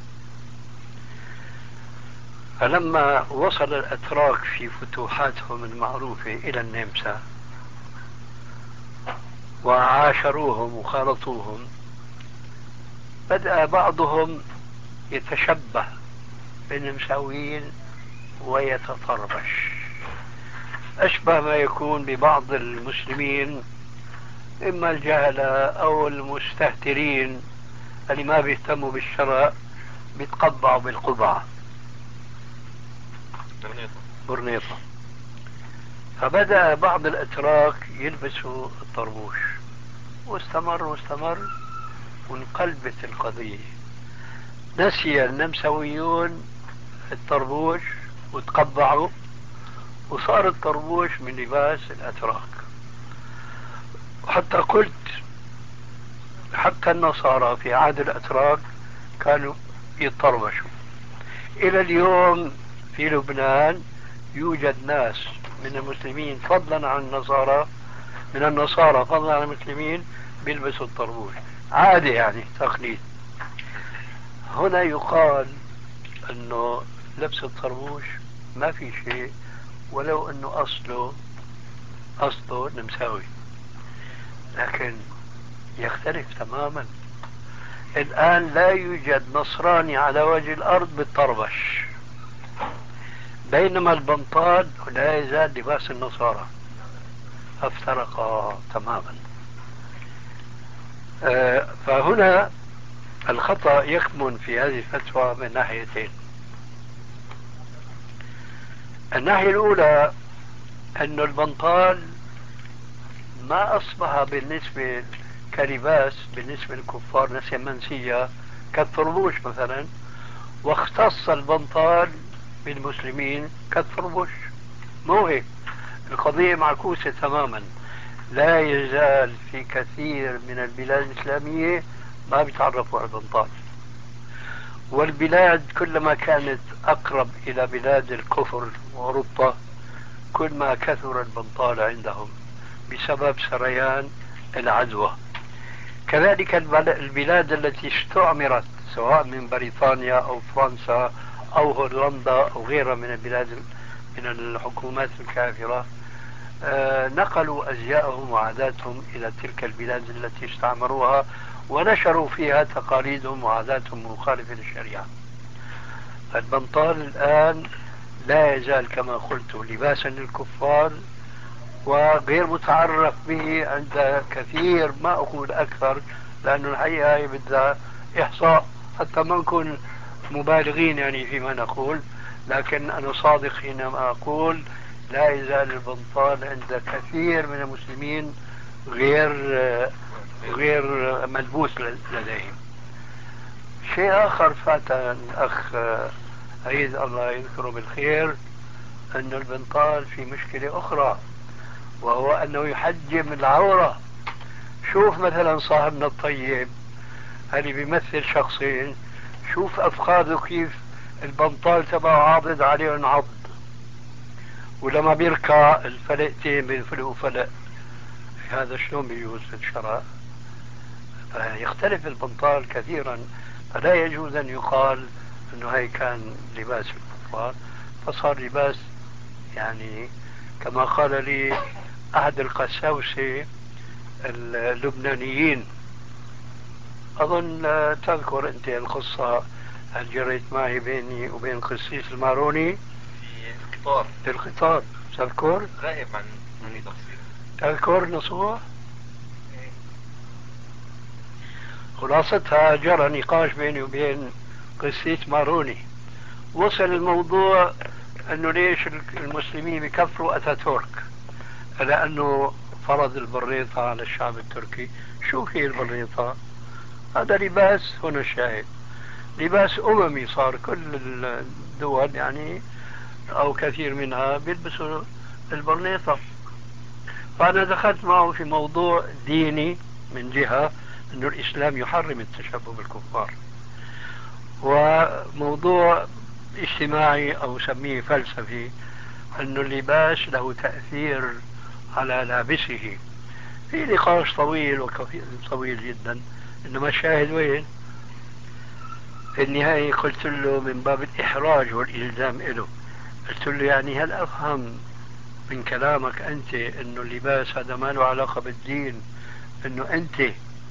فلما وصل الأتراك في فتوحاتهم المعروفة إلى النمسا وعاشروهم وخالطوهم بدأ بعضهم يتشبه بالنمساويين ويتطربش، أشبه ما يكون ببعض المسلمين، إما الجهلة أو المستهترين اللي ما بيهتموا بالشرع، بيتقبعوا بالقبعة برنيطة. فبدأ بعض الأتراك يلبسوا الطربوش، واستمر وانقلبت القضية. نسي النمساويون الطربوش وتقبعوا، وصار الطربوش من لباس الأتراك. وحتى قلت حتى النصارى في عهد الأتراك كانوا يتطربشوا. إلى اليوم في لبنان يوجد ناس من المسلمين فضلا عن النصارى، من النصارى فضلا عن المسلمين، بيلبسوا الطربوش عادي، يعني تقليد. هنا يقال انه لبس الطربوش ما في شيء، ولو انه اصله نمساوي، لكن يختلف تماما. الان لا يوجد نصراني على وجه الارض بالطربش، بينما البنطال لا يزال لباس النصارى، افترقا تماما. فهنا الخطأ يكمن في هذه الفتوى من ناحيتين. الناحية الأولى أن البنطال ما أصبح بالنسبة كلباس بالنسبة للكفار نسيا منسية كالطربوش مثلا، واختص البنطال بالمسلمين كالطربوش. مو هيك، القضية معكوسة تماما. لا يزال في كثير من البلاد الإسلامية ما بيتعرفوا على البنطال، والبلاد كلما كانت أقرب إلى بلاد الكفر وأوروبا كل ما كثر البنطال عندهم بسبب سريان العدوى. كذلك البلاد التي استعمرت سواء من بريطانيا أو فرنسا أو هولندا أو غيرها من البلاد من الحكومات الكافرة، نقلوا أزياءهم وعاداتهم إلى تلك البلاد التي استعمروها، ونشروا فيها تقاليدهم وعاداتهم المخالفة للشريعة. البنطال الآن لا يزال كما قلت لباسا للكفار، وغير متعرف به عند كثير، ما أقول أكثر لأنه الحقيقة هي بدها إحصاء حتى ما نكون مبالغين يعني فيما نقول، لكن أنا صادق حينما أقول لا يزال البنطال عند كثير من المسلمين غير ملبوس لديهم. شيء آخر فات الأخ عيد الله يذكره بالخير، أن البنطال في مشكلة أخرى، وهو أنه يحجم العورة. شوف مثلا صاحبنا الطيب اللي بيمثل شخصين، شوف أفخاذه كيف البنطال تبعه عاضد عليه عض، ولما بيركع الفلقتين بينفلقوا فلق. هذا شلون بيجوز في الشرع؟ فيختلف البنطال كثيرا، فلا يجوز أن يقال أنه هي كان لباس الكفار، فصار لباس يعني كما قال لي أحد القساوسة اللبنانيين، أظن تذكر أنت القصة اللي جريت معي بيني وبين قسيس الماروني في القطار تذكر؟ غائب عن تفصيل. تذكر نصوح؟ خلاصتها جرى نقاش بيني وبين قسيس ماروني، وصل الموضوع انه ليش المسلمين بكفروا اتاتورك لانه فرض البريطة على الشعب التركي. شو هي البريطة؟ هذا لباس، هنا الشاهد، لباس اممي، صار كل الدول يعني او كثير منها بيلبسوا البرنيطة. فانا دخلت معه في موضوع ديني من جهة انه الاسلام يحرم التشبه بالكفار، وموضوع اجتماعي او سميه فلسفي انه اللباس له تأثير على لابسه. في نقاش طويل وكثير طويل جدا، انما الشاهد وين؟ في النهاية قلت له من باب الإحراج والإلزام له، قلت له يعني هل أفهم من كلامك أنت أنه اللباس هذا ما له علاقة بالدين، انه انت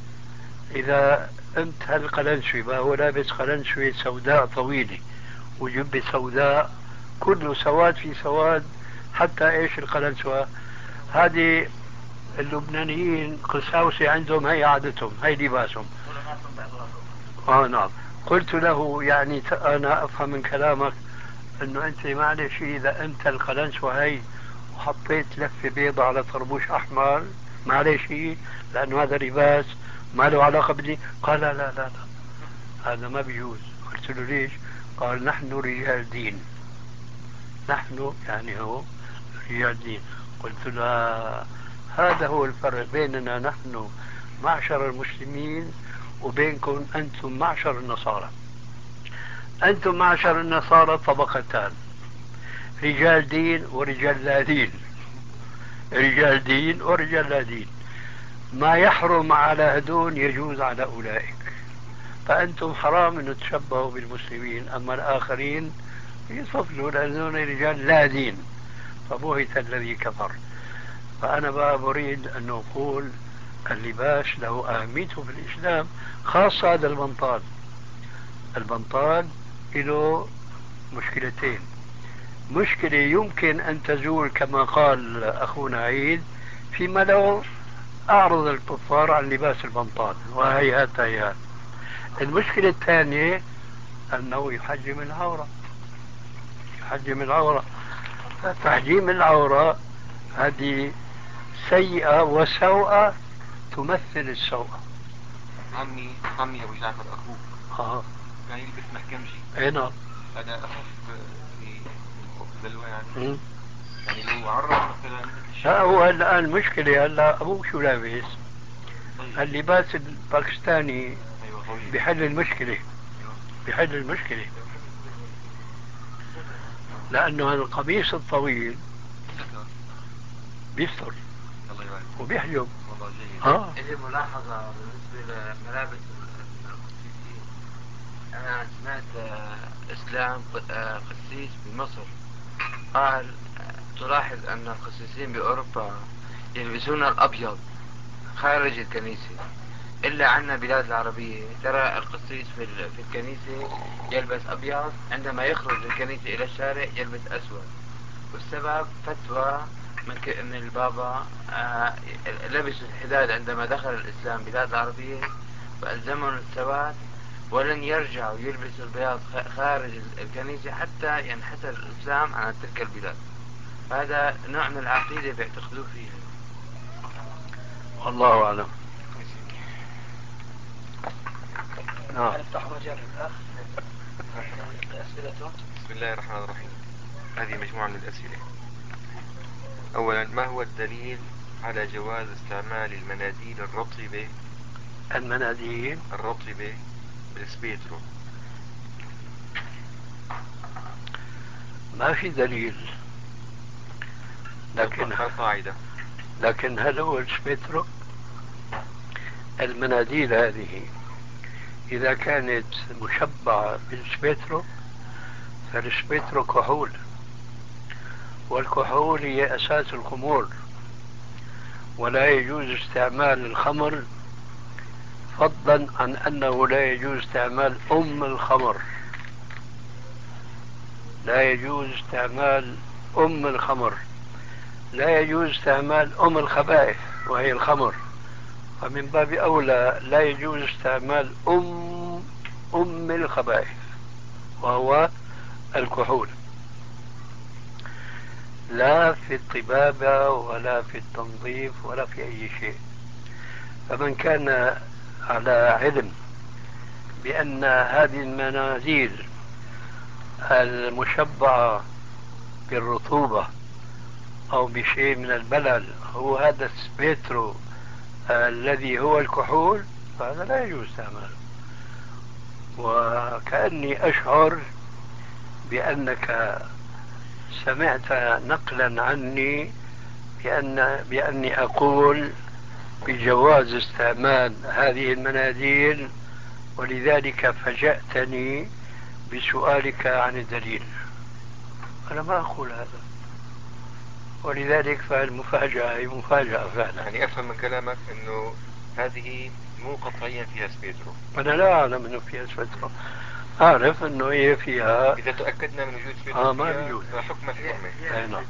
اذا انت هالقلنسوي ما هو لابس قلنسوي سوداء طويلة وجبة سوداء كله سواد في سواد، حتى ايش القلنسوة هذه اللبنانيين قساوسة عندهم، هي عادتهم، هي لباسهم. نعم. قلت له يعني انا افهم من كلامك انه انت معلش اذا انت القلنسوة هي وحطيت لفة بيضة على طربوش احمر معلش، لانه هذا لباس ما له علاقة بدي. قال لا لا لا لا هذا ما بيجوز. قلت له ليش؟ قال نحن رجال دين. نحن يعني هو رجال دين. قلت له هذا هو الفرق بيننا نحن معشر المسلمين وبينكم أنتم معشر النصارى. أنتم معشر النصارى طبقتان، رجال دين ورجال لا دين. رجال دين ورجال لا دين، ما يحرم على هدون يجوز على أولئك. فأنتم حرام أن تشبهوا بالمسلمين، أما الآخرين يصفلوا لأنهم رجال لا دين. فبهت الذي كفر. فأنا بقى أريد أن أقول اللباس له أهميته في الإسلام، خاصة هذا البنطال. البنطال له مشكلتين. مشكلة يمكن أن تزول كما قال أخونا عيد فيما لو أعرض الكفار عن لباس البنطال، وهيهات هيهات. المشكلة الثانية أنه يحجم العورة. يحجم العورة. تحجيم العورة هذه سيئة وسوءة تمثل السوءة. عمي أبو جعفر أخوه كان يلبس محكمجي. اي نعم. أنا أخاف في البلوى يعني. يعني لو عرض مثلا لا هو الآن المشكلة هلا أبوه شو لابس؟ اللباس الباكستاني بحل المشكلة. بحل المشكلة لأنه القميص الطويل بيستر وبيحجب. إلي ملاحظة بالنسبة لملابس القسيسين. أنا سمعت إسلام قسيس بمصر قال تلاحظ أن القسيسين بأوروبا يلبسون الأبيض خارج الكنيسة، إلا عنا بلاد العربية ترى القسيس في الكنيسة يلبس أبيض، عندما يخرج من الكنيسة إلى الشارع يلبس أسود. والسبب فتوى من البابا لبس الحداد عندما دخل الإسلام بلاد العربية فألزمهم السواد، ولن يرجعوا يلبسوا البياض خارج الكنيسة حتى ينحسر الإسلام عن تلك البلاد. هذا نوع من العقيدة بيعتقدوه فيها. والله أعلم. نفتح مجال الأخ أسئلته. بسم الله الرحمن الرحيم. هذه مجموعة من الأسئلة. أولا، ما هو الدليل على جواز استعمال المناديل الرطبة بالسبيترو؟ ما في دليل، لكن هل هو السبيترو؟ المناديل هذه إذا كانت مشبعة بالسبيترو فالسبيترو كحول، والكحول هي أساس الخمور، ولا يجوز استعمال الخمر، فضلا عن أنه لا يجوز استعمال الخمر. لا يجوز استعمال الخمر، لا يجوز استعمال الخبائث وهي الخمر، فمن باب أولى لا يجوز استعمال الخبائث وهو الكحول، لا في الطبابة ولا في التنظيف ولا في أي شيء. فمن كان على علم بأن هذه المناديل المشبعة بالرطوبة أو بشيء من البلل هو هذا السبيترو الذي هو الكحول، فهذا لا يجوز استعماله. وكأني أشعر بأنك سمعت نقلا عني بأني أقول بجواز استعمال هذه المناديل، ولذلك فجأتني بسؤالك عن الدليل. أنا ما أقول هذا، ولذلك فالمفاجأة هي مفاجأة فعلا. يعني أفهم من كلامك أنه هذه مو قطعيا فيها سبيترو. أنا لا أعلم أنه فيها سبيترو، أعرف أنه هي فيها. إذا تأكدنا من وجود سبيترو ما بيجوز. فحكم الحرمة. أي نعم.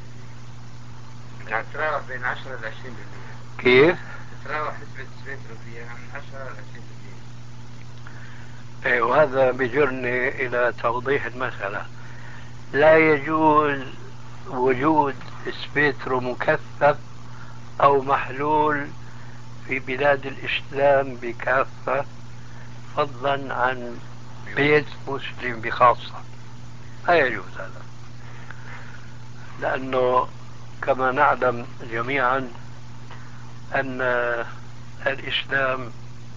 تتراوح بين 10 ل 20%. كيف؟ تتراوح نسبة سبيترو فيها من 10 ل 20%. إيه، وهذا بيجرني إلى توضيح المسألة. لا يجوز وجود سبيترو مكثف أو محلول في بلاد الإسلام بكافة، فضلا عن بيت مسلم بخاصة. لا يجوز هذا، لأنه كما نعلم جميعا أن الإسلام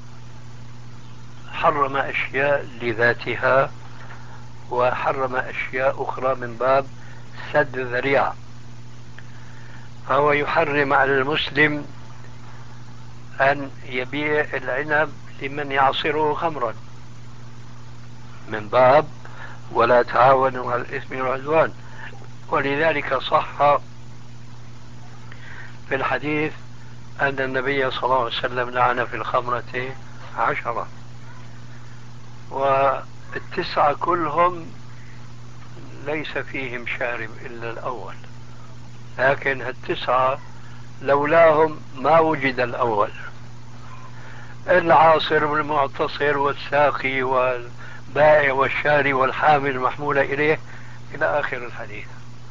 حرم أشياء لذاتها وحرم أشياء أخرى من باب سد الذريعة. فهو يحرم على المسلم أن يبيع العنب لمن يعصره خمرا من باب ولا تعاونوا على الإثم والعدوان. ولذلك صح في الحديث أن النبي صلى الله عليه وسلم لعن في الخمرة 10، والتسعة كلهم ليس فيهم شارب إلا الأول، لكن التسعة لولاهم ما وجد الأول، العاصر والمعتصر والساقي والبائع والشاري والحامل المحمولة إليه إلى آخر الحديث.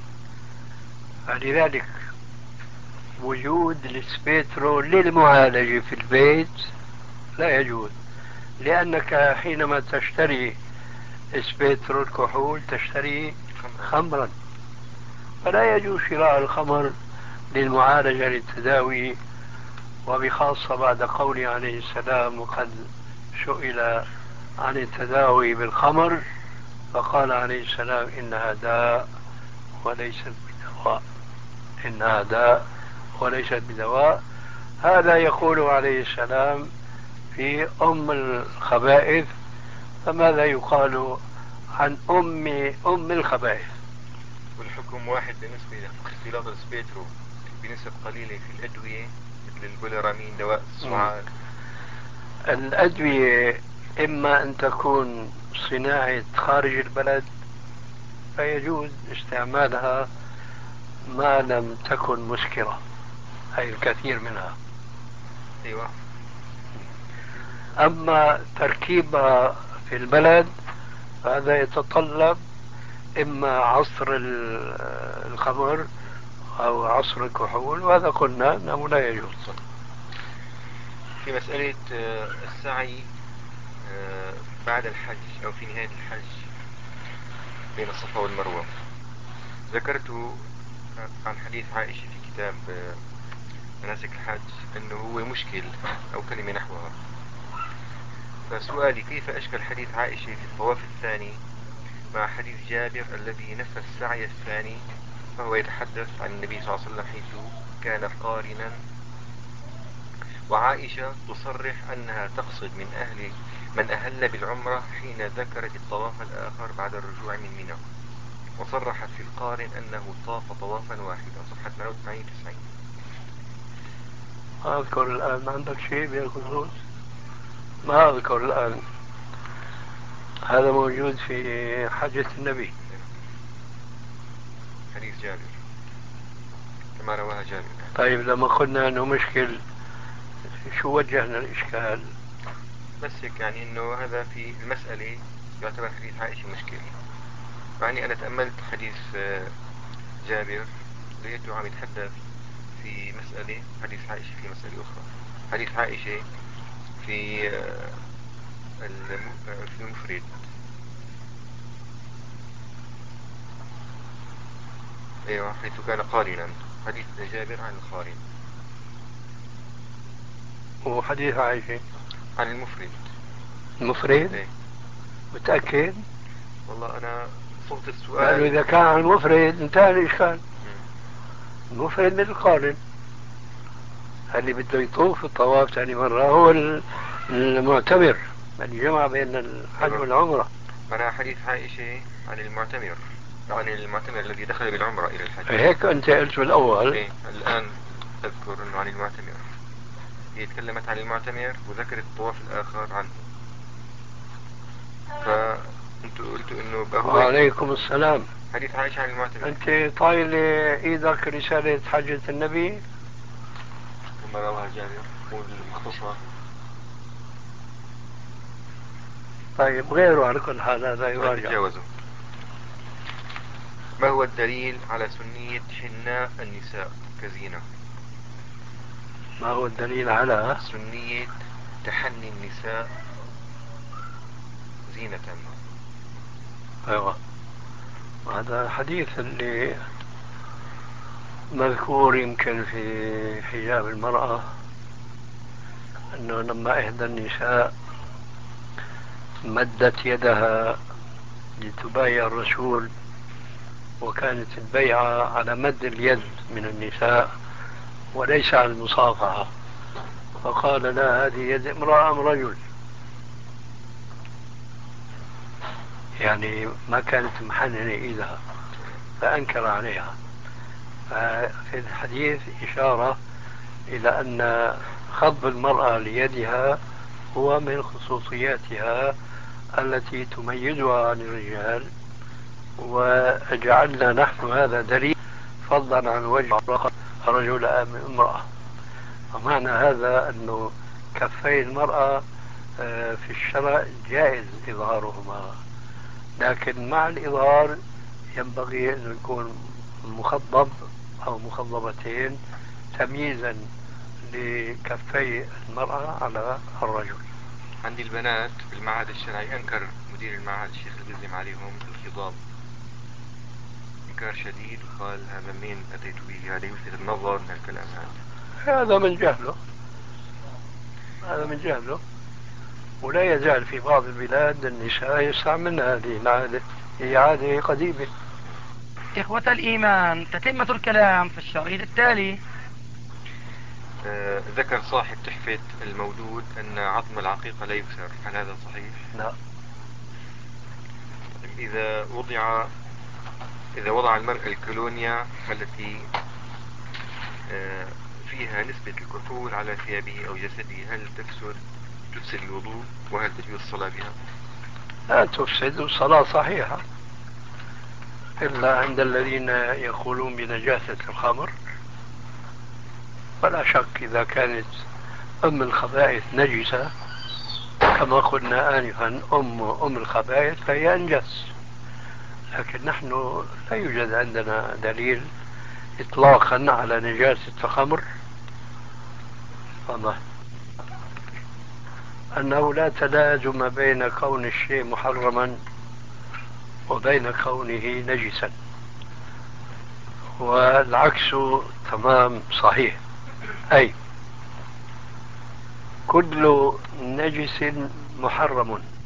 فلذلك وجود السبيترو للمعالجة في البيت لا يجوز، لأنك حينما تشتري سبيترو الكحول تشتري خمرا، فلا يجوز شراء الخمر للمعالجة للتداوي، وبخاصة بعد قوله عليه السلام وقد سئل عن التداوي بالخمر فقال عليه السلام إنها داء وليست بدواء، إنها داء وليست بدواء. هذا يقول عليه السلام في أم الخبائث، فماذا يقال عن أم الخبائث؟ والحكم واحد بالنسبة لاختلاط السبيترو بنسب قليلة في الأدوية مثل البوليرامين دواء السعال. الأدوية إما أن تكون صناعة خارج البلد فيجوز استعمالها ما لم تكن مسكرة، أي الكثير منها. أيوة. أما تركيبها في البلد هذا يتطلب إما عصر الخمر أو عصر الكحول، وهذا قلنا أنه لا يجوز. في مسألة السعي بعد الحج أو في نهاية الحج بين الصفا والمروة، ذكرت عن حديث عائشة في كتاب مناسك الحج أنه هو مشكل أو كلمة نحوها. فسؤالي كيف أشكل حديث عائشة في الطواف الثاني مع حديث جابر الذي نفى السعي الثاني، فهو يتحدث عن النبي صلى الله عليه وسلم حيث كان قارنا، وعائشة تصرح أنها تقصد من أهل بالعمرة حين ذكرت الطواف الآخر بعد الرجوع من منى، وصرحت في القارن أنه طاف طوافا واحدا، صفحة 198-90. ما أذكر الآن. ما عندك شيء بهالخصوص؟ ما أذكر الآن. هذا موجود في حجة النبي، حديث جابر كما رواها جابر. طيب لما قلنا أنه مشكل شو وجهنا الإشكال؟ بس هيك يعني أنه هذا في المسألة يعتبر حديث عائشة مشكل. يعني أنا تأملت حديث جابر لقيته عم يتحدث في مسألة، حديث عائشة في مسألة أخرى. حديث عائشة في في المفرد، أيوة، حيث كان قارنا. حديث جابر عن القارن، وحديث عائشة عن المفرد. المفرد؟ ايه متأكد؟ والله أنا صوت السؤال لأنه إذا كان عن المفرد انتهى الإشكال. المفرد من القارن، اللي بده يطوف الطواف ثاني مرة هو المعتمر، اللي جمع بين الحج والعمرة. أنا حديث عائشة عن المعتمر، عن المعتمر الذي دخل بالعمرة إلى الحج. هيك أنت قلت بالأول. إيه الآن أذكر أنه عن المعتمر. هي تكلمت عن المعتمر وذكرت الطواف الآخر عنه، فأنتوا قلتوا إنه هو وعليكم السلام. حديث عائشة عن المعتمر. أنت طايل إيدك رسالة حجة النبي ثم رواها جابر والمختصرة. طيب غيره على كل حال هذا يراجع. تجاوزوا. ما هو الدليل على سنية حناء النساء كزينة؟ ما هو الدليل على سنية تحني النساء زينة؟ أيوة. هذا حديث اللي مذكور يمكن في حجاب المرأة، أنه لما إحدى النساء مدت يدها لتبايع الرسول، وكانت البيعة على مد اليد من النساء وليس على المصافحة، فقال لا هذه يد امرأة أم رجل، يعني ما كانت محننة إيدها فأنكر عليها. ففي الحديث إشارة إلى أن خض المرأة ليدها هو من خصوصياتها التي تميزها عن الرجال، وجعلنا نحن هذا دليل فضلا عن وجه رجل أم امرأة. ومعنى هذا أنه كفي المرأة في الشرع جائز إظهارهما، لكن مع الإظهار ينبغي أن يكون مخضب أو مخضبتين تمييزا لكفي المرأة على الرجل. عندي البنات بالمعهد الشرعي أنكر مدير المعهد الشيخ القزم عليهم الخضاب إنكار شديد، وقال هذا مين أتيت به، هذا يلفت النظر من الكلام هذا من جهله، هذا من جهله. ولا يزال في بعض البلاد النساء يستعملن هذه العادة، هي عادة قديمة. إخوة الإيمان، تتمة الكلام في الشريط التالي. ذكر صاحب تحفة المولود أن عظم العقيقة لا يكسر، هل هذا صحيح؟ لا. إذا وضع المرء الكولونيا التي فيها نسبة الكحول على ثيابه أو جسده، هل تفسد الوضوء، وهل تجوز الصلاة بها؟ لا تفسد، الصلاة صحيحة، إلا عند الذين يقولون بنجاسة الخمر. فلا شك إذا كانت أم الخبائث نجسة كما قلنا آنفا أم الخبائث فهي أنجس، لكن نحن لا يوجد عندنا دليل إطلاقا على نجاسة الخمر. واضح أنه لا تلازم بين كون الشيء محرما وبين كونه نجسا، والعكس تمام صحيح، أي كل نجس محرم